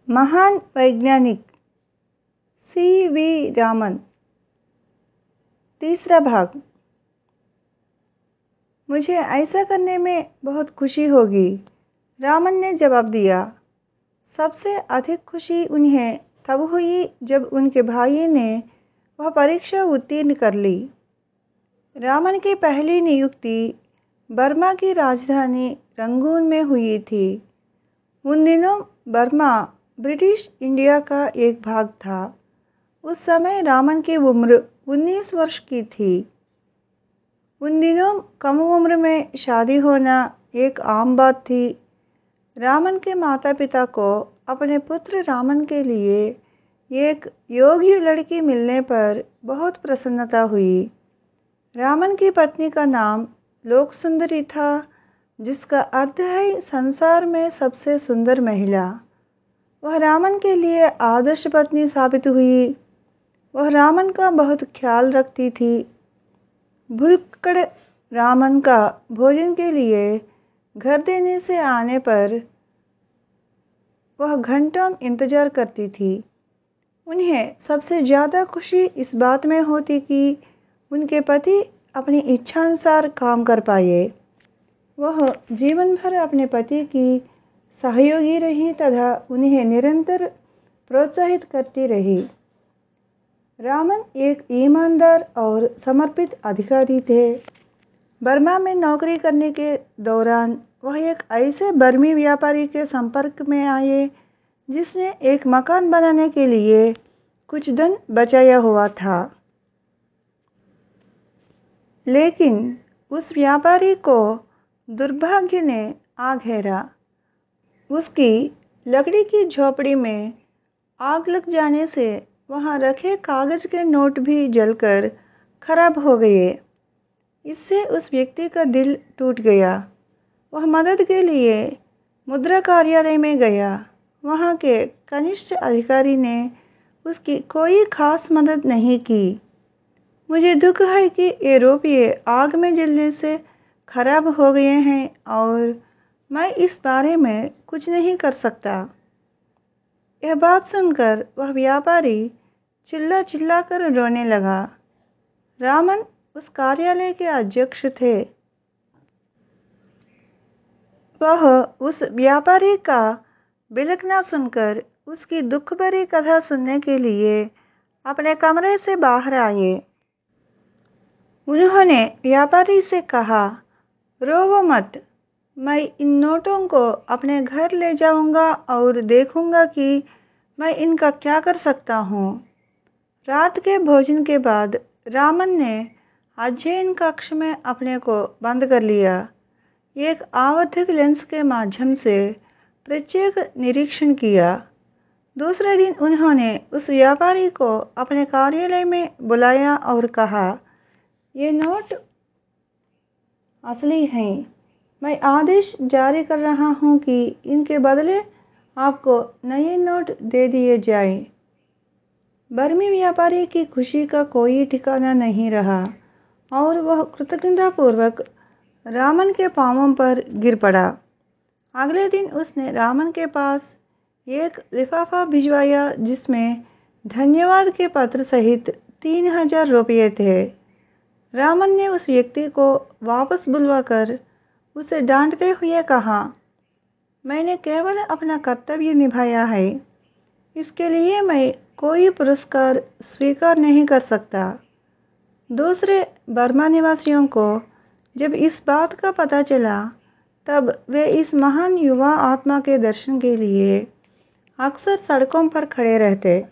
महान वैज्ञानिक सी.वी. रामन। तीसरा भाग। मुझे ऐसा करने में बहुत खुशी होगी, रामन ने जवाब दिया। सबसे अधिक खुशी उन्हें तब हुई जब उनके भाई ने वह परीक्षा उत्तीर्ण कर ली। रामन की पहली नियुक्ति बर्मा की राजधानी रंगून में हुई थी। उन दिनों बर्मा ब्रिटिश इंडिया का एक भाग था। उस समय रामन की उम्र 19 वर्ष की थी। उन दिनों कम उम्र में शादी होना एक आम बात थी। रामन के माता पिता को अपने पुत्र रामन के लिए एक योग्य लड़की मिलने पर बहुत प्रसन्नता हुई। रामन की पत्नी का नाम लोक सुंदरी था, जिसका अर्थ है संसार में सबसे सुंदर महिला। वह रामन के लिए आदर्श पत्नी साबित हुई। वह रामन का बहुत ख्याल रखती थी। भुलक्कड़ रामन का भोजन के लिए घर देने से आने पर वह घंटों इंतजार करती थी। उन्हें सबसे ज़्यादा खुशी इस बात में होती कि उनके पति अपनी इच्छानुसार काम कर पाए। वह जीवन भर अपने पति की सहयोगी रही तथा उन्हें निरंतर प्रोत्साहित करती रही। रामन एक ईमानदार और समर्पित अधिकारी थे। बर्मा में नौकरी करने के दौरान वह एक ऐसे बर्मी व्यापारी के संपर्क में आए जिसने एक मकान बनाने के लिए कुछ धन बचाया हुआ था। लेकिन उस व्यापारी को दुर्भाग्य ने आ घेरा। उसकी लकड़ी की झोपड़ी में आग लग जाने से वहाँ रखे कागज के नोट भी जलकर खराब हो गए। इससे उस व्यक्ति का दिल टूट गया। वह मदद के लिए मुद्रा कार्यालय में गया। वहाँ के कनिष्ठ अधिकारी ने उसकी कोई खास मदद नहीं की। मुझे दुख है कि ये रुपये आग में जलने से खराब हो गए हैं और मैं इस बारे में कुछ नहीं कर सकता। यह बात सुनकर वह व्यापारी चिल्ला चिल्ला कर रोने लगा। रामन उस कार्यालय के अध्यक्ष थे। वह उस व्यापारी का बिलखना सुनकर उसकी दुख भरी कथा सुनने के लिए अपने कमरे से बाहर आए। उन्होंने व्यापारी से कहा, रोवो मत, मैं इन नोटों को अपने घर ले जाऊंगा और देखूंगा कि मैं इनका क्या कर सकता हूँ। रात के भोजन के बाद रामन ने अध्ययन कक्ष में अपने को बंद कर लिया। एक आवर्धक लेंस के माध्यम से प्रत्येक निरीक्षण किया। दूसरे दिन उन्होंने उस व्यापारी को अपने कार्यालय में बुलाया और कहा, ये नोट असली हैं। मैं आदेश जारी कर रहा हूँ कि इनके बदले आपको नए नोट दे दिए जाएं। बर्मी व्यापारी की खुशी का कोई ठिकाना नहीं रहा और वह कृतज्ञतापूर्वक रामन के पांवों पर गिर पड़ा। अगले दिन उसने रामन के पास एक लिफाफा भिजवाया जिसमें धन्यवाद के पत्र सहित 3000 रुपये थे। रामन ने उस व्यक्ति को वापस बुलवाकर उसे डांटते हुए कहा, मैंने केवल अपना कर्तव्य निभाया है। इसके लिए मैं कोई पुरस्कार स्वीकार नहीं कर सकता। दूसरे बर्मा निवासियों को जब इस बात का पता चला तब वे इस महान युवा आत्मा के दर्शन के लिए अक्सर सड़कों पर खड़े रहते।